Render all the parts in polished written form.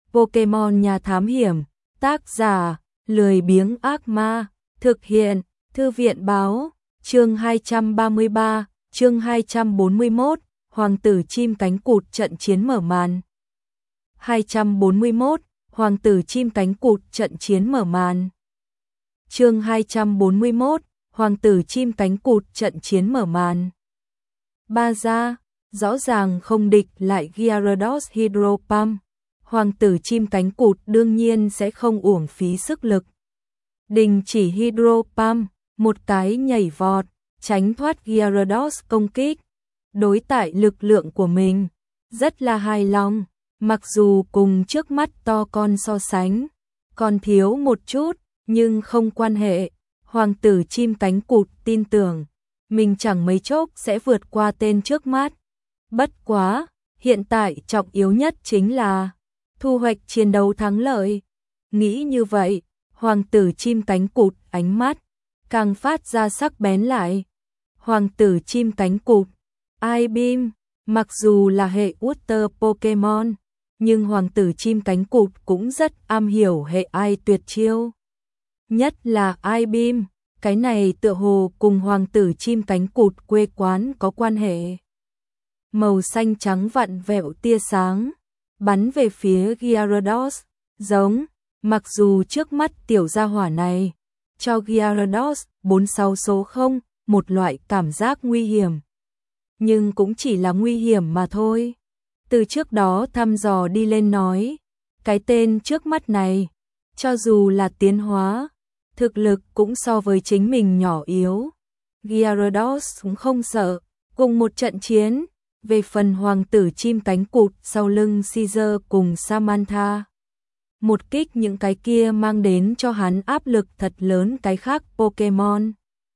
Pokemon Nhà Thám Hiểm, tác giả, lười biếng ác ma, thực hiện, Thư viện Báo, chương 233, chương 241, Hoàng tử chim cánh cụt trận chiến mở màn. 241, Hoàng tử chim cánh cụt trận chiến mở màn. Chương 241, Hoàng tử chim cánh cụt trận chiến mở màn. Ba ra, rõ ràng không địch lại Gyarados Hydro Pump. Hoàng tử chim cánh cụt đương nhiên sẽ không uổng phí sức lực. Đình chỉ Hydro Pump, một cái nhảy vọt, tránh thoát Gyarados công kích. Đối tại lực lượng của mình, rất là hài lòng, mặc dù cùng trước mắt to con so sánh, còn thiếu một chút, nhưng không quan hệ. Hoàng tử chim cánh cụt tin tưởng, mình chẳng mấy chốc sẽ vượt qua tên trước mắt. Bất quá, hiện tại trọng yếu nhất chính là thu hoạch chiến đấu thắng lợi. Nghĩ như vậy, hoàng tử chim cánh cụt ánh mắt càng phát ra sắc bén lại. Hoàng tử chim cánh cụt, I-Beam, mặc dù là hệ Water Pokemon, nhưng hoàng tử chim cánh cụt cũng rất am hiểu hệ ai tuyệt chiêu. Nhất là I-Beam, cái này tựa hồ cùng hoàng tử chim cánh cụt quê quán có quan hệ. Màu xanh trắng vặn vẹo tia sáng, bắn về phía Gyarados, giống, mặc dù trước mắt tiểu gia hỏa này, cho Gyarados 46 số 0, một loại cảm giác nguy hiểm. Nhưng cũng chỉ là nguy hiểm mà thôi. Từ trước đó thăm dò đi lên nói, cái tên trước mắt này, cho dù là tiến hóa, thực lực cũng so với chính mình nhỏ yếu. Gyarados cũng không sợ, cùng một trận chiến. Về phần hoàng tử chim cánh cụt sau lưng Caesar cùng Samantha, một kích những cái kia mang đến cho hắn áp lực thật lớn cái khác Pokemon.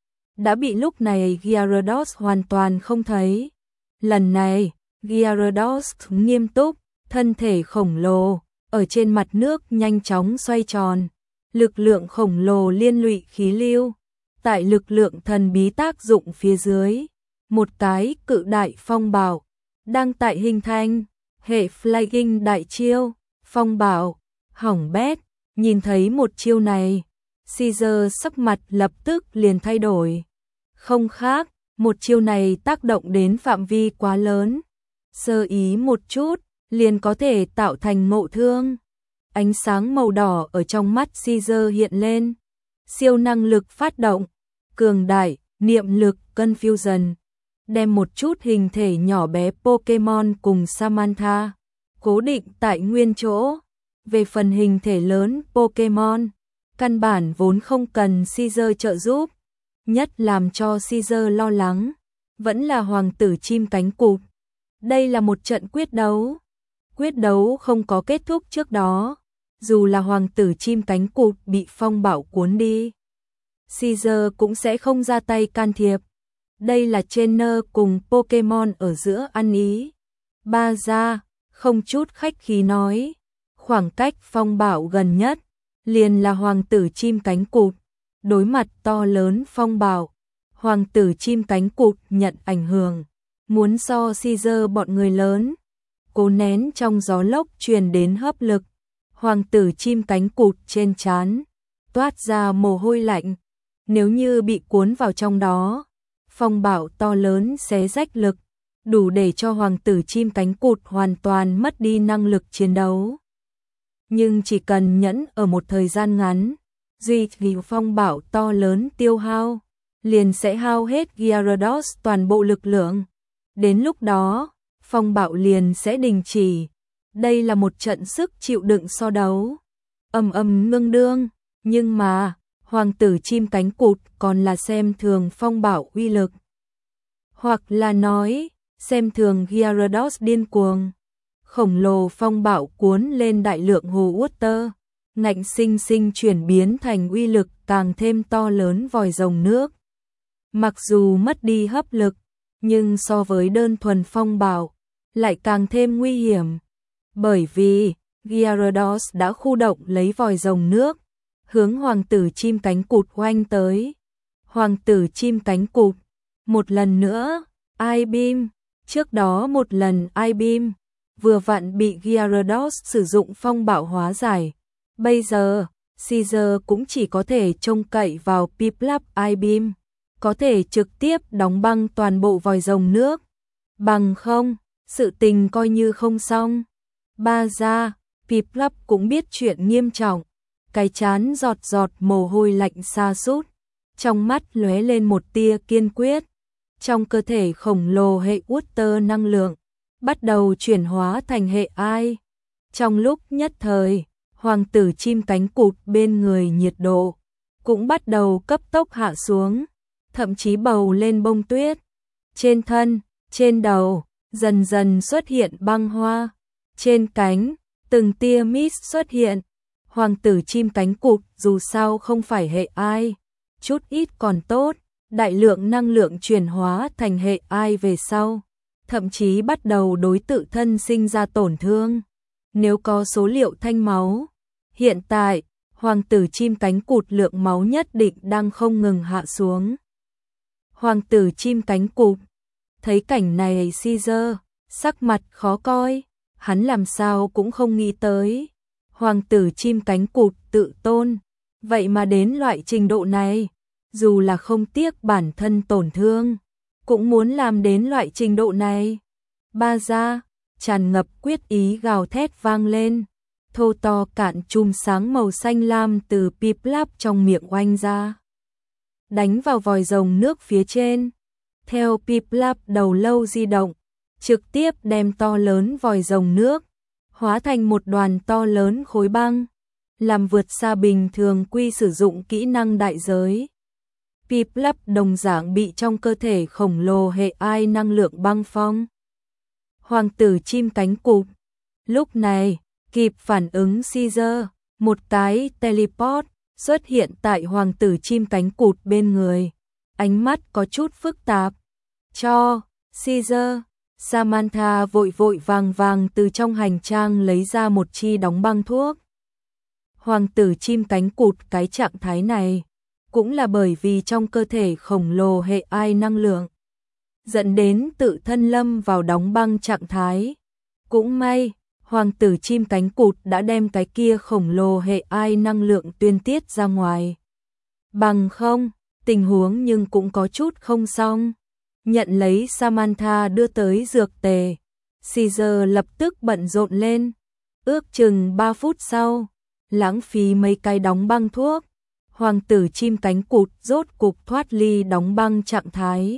Đã bị lúc này Gyarados hoàn toàn không thấy. Lần này, Gyarados nghiêm túc, thân thể khổng lồ, ở trên mặt nước nhanh chóng xoay tròn. Lực lượng khổng lồ liên lụy khí lưu, tại lực lượng thần bí tác dụng phía dưới. Một cái cự đại phong bạo đang tại hình thành, hệ Flying đại chiêu, phong bạo, hỏng bét. Nhìn thấy một chiêu này, Caesar sắc mặt lập tức liền thay đổi. Không khác, một chiêu này tác động đến phạm vi quá lớn, sơ ý một chút liền có thể tạo thành ngộ thương. Ánh sáng màu đỏ ở trong mắt Caesar hiện lên, siêu năng lực phát động, cường đại, niệm lực Confusion, đem một chút hình thể nhỏ bé Pokemon cùng Samantha cố định tại nguyên chỗ. Về phần hình thể lớn Pokemon, căn bản vốn không cần Caesar trợ giúp. Nhất làm cho Caesar lo lắng, vẫn là hoàng tử chim cánh cụt. Đây là một trận quyết đấu. Quyết đấu không có kết thúc trước đó, dù là hoàng tử chim cánh cụt bị phong bạo cuốn đi, Caesar cũng sẽ không ra tay can thiệp. Đây là trainer cùng Pokemon ở giữa ăn ý. Ba ra, không chút khách khí nói, khoảng cách phong bạo gần nhất, liền là hoàng tử chim cánh cụt. Đối mặt to lớn phong bạo, hoàng tử chim cánh cụt nhận ảnh hưởng, muốn so Caesar bọn người lớn. Cố nén trong gió lốc truyền đến hấp lực, hoàng tử chim cánh cụt trên trán toát ra mồ hôi lạnh. Nếu như bị cuốn vào trong đó, phong bạo to lớn xé rách lực, đủ để cho hoàng tử chim cánh cụt hoàn toàn mất đi năng lực chiến đấu. Nhưng chỉ cần nhẫn ở một thời gian ngắn, duy vì phong bạo to lớn tiêu hao, liền sẽ hao hết Gyarados toàn bộ lực lượng. Đến lúc đó, phong bạo liền sẽ đình chỉ. Đây là một trận sức chịu đựng so đấu, ầm ầm ngưng đương, nhưng mà hoàng tử chim cánh cụt còn là xem thường phong bạo uy lực, hoặc là nói xem thường Gyarados điên cuồng. Khổng lồ phong bạo cuốn lên đại lượng hồ water, ngạnh sinh sinh chuyển biến thành uy lực càng thêm to lớn vòi rồng nước. Mặc dù mất đi hấp lực, nhưng so với đơn thuần phong bạo lại càng thêm nguy hiểm, bởi vì Gyarados đã khu động lấy vòi rồng nước, hướng hoàng tử chim cánh cụt oanh tới. Hoàng tử chim cánh cụt, một lần nữa, I-Beam, trước đó một lần I-Beam, vừa vặn bị Gyarados sử dụng phong bạo hóa giải. Bây giờ, Caesar cũng chỉ có thể trông cậy vào Piplup I-Beam, có thể trực tiếp đóng băng toàn bộ vòi rồng nước. Bằng không, sự tình coi như không xong. Ba ra, Piplup cũng biết chuyện nghiêm trọng, cái trán giọt giọt mồ hôi lạnh sa sút, trong mắt lóe lên một tia kiên quyết. Trong cơ thể khổng lồ hệ Water năng lượng bắt đầu chuyển hóa thành hệ ai. Trong lúc nhất thời, hoàng tử chim cánh cụt bên người nhiệt độ cũng bắt đầu cấp tốc hạ xuống, thậm chí bầu lên bông tuyết. Trên thân, trên đầu, dần dần xuất hiện băng hoa. Trên cánh, từng tia mist xuất hiện. Hoàng tử chim cánh cụt dù sao không phải hệ ai, chút ít còn tốt, đại lượng năng lượng chuyển hóa thành hệ ai về sau, thậm chí bắt đầu đối tự thân sinh ra tổn thương. Nếu có số liệu thanh máu, hiện tại, hoàng tử chim cánh cụt lượng máu nhất định đang không ngừng hạ xuống. Hoàng tử chim cánh cụt, thấy cảnh này Caesar, sắc mặt khó coi, hắn làm sao cũng không nghĩ tới. Hoàng tử chim cánh cụt tự tôn, vậy mà đến loại trình độ này, dù là không tiếc bản thân tổn thương, cũng muốn làm đến loại trình độ này. Ba ra, tràn ngập quyết ý gào thét vang lên, thô to cạn chùm sáng màu xanh lam từ Piplup trong miệng oanh ra, đánh vào vòi rồng nước phía trên. Theo Piplup đầu lâu di động, trực tiếp đem to lớn vòi rồng nước hóa thành một đoàn to lớn khối băng, làm vượt xa bình thường quy sử dụng kỹ năng đại giới. Piplup đồng dạng bị trong cơ thể khổng lồ hệ ai năng lượng băng phong. Hoàng tử chim cánh cụt lúc này kịp phản ứng Caesar, một cái teleport xuất hiện tại hoàng tử chim cánh cụt bên người, ánh mắt có chút phức tạp. Cho Caesar, Samantha vội vội vàng vàng từ trong hành trang lấy ra một chi đóng băng thuốc. Hoàng tử chim cánh cụt cái trạng thái này cũng là bởi vì trong cơ thể khổng lồ hệ ai năng lượng, dẫn đến tự thân lâm vào đóng băng trạng thái. Cũng may, hoàng tử chim cánh cụt đã đem cái kia khổng lồ hệ ai năng lượng tuyên tiết ra ngoài. Bằng không, tình huống nhưng cũng có chút không xong. Nhận lấy Samantha đưa tới dược tề, Caesar lập tức bận rộn lên. Ước chừng 3 phút sau, lãng phí mấy cái đóng băng thuốc, hoàng tử chim cánh cụt rốt cục thoát ly đóng băng trạng thái.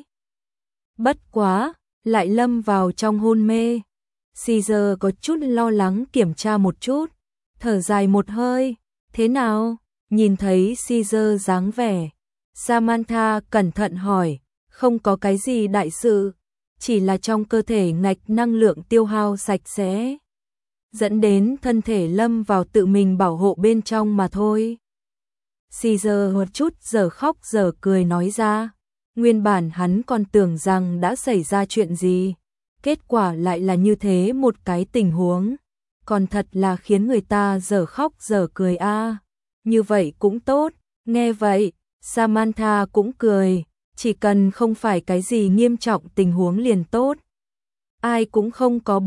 Bất quá, lại lâm vào trong hôn mê. Caesar có chút lo lắng kiểm tra một chút, thở dài một hơi. Thế nào? Nhìn thấy Caesar dáng vẻ, Samantha cẩn thận hỏi. Không có cái gì đại sự, chỉ là trong cơ thể ngạch năng lượng tiêu hao sạch sẽ, dẫn đến thân thể lâm vào tự mình bảo hộ bên trong mà thôi. Caesar một chút giờ khóc giờ cười nói ra, nguyên bản hắn còn tưởng rằng đã xảy ra chuyện gì, kết quả lại là như thế một cái tình huống, còn thật là khiến người ta giờ khóc giờ cười a. Như vậy cũng tốt. Nghe vậy, Samantha cũng cười. Chỉ cần không phải cái gì nghiêm trọng tình huống liền tốt. Ai cũng không có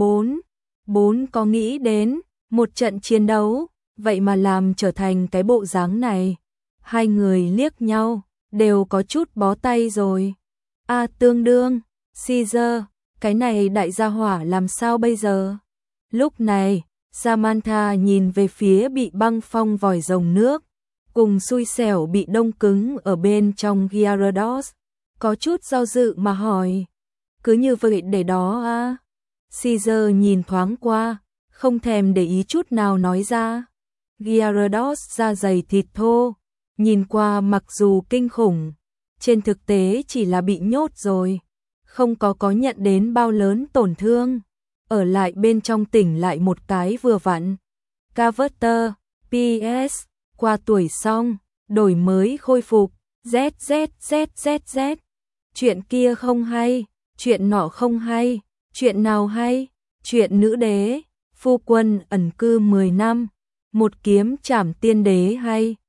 bốn có nghĩ đến một trận chiến đấu, vậy mà làm trở thành cái bộ dáng này. Hai người liếc nhau, đều có chút bó tay rồi. Tương đương, Caesar, cái này đại gia hỏa làm sao bây giờ? Lúc này, Samantha nhìn về phía bị băng phong vòi rồng nước, cùng xui xẻo bị đông cứng ở bên trong Gyarados, có chút do dự mà hỏi. Cứ như vậy để đó à? Caesar nhìn thoáng qua, không thèm để ý chút nào nói ra. Gyarados da dày thịt thô, nhìn qua mặc dù kinh khủng, trên thực tế chỉ là bị nhốt rồi, không có nhận đến bao lớn tổn thương. Ở lại bên trong tỉnh lại một cái vừa vặn. Carver, PS, qua tuổi xong, đổi mới khôi phục, ZZZZZ. Chuyện kia không hay, chuyện nọ không hay, chuyện nào hay, chuyện nữ đế, phu quân ẩn cư 10 năm, một kiếm trảm tiên đế hay.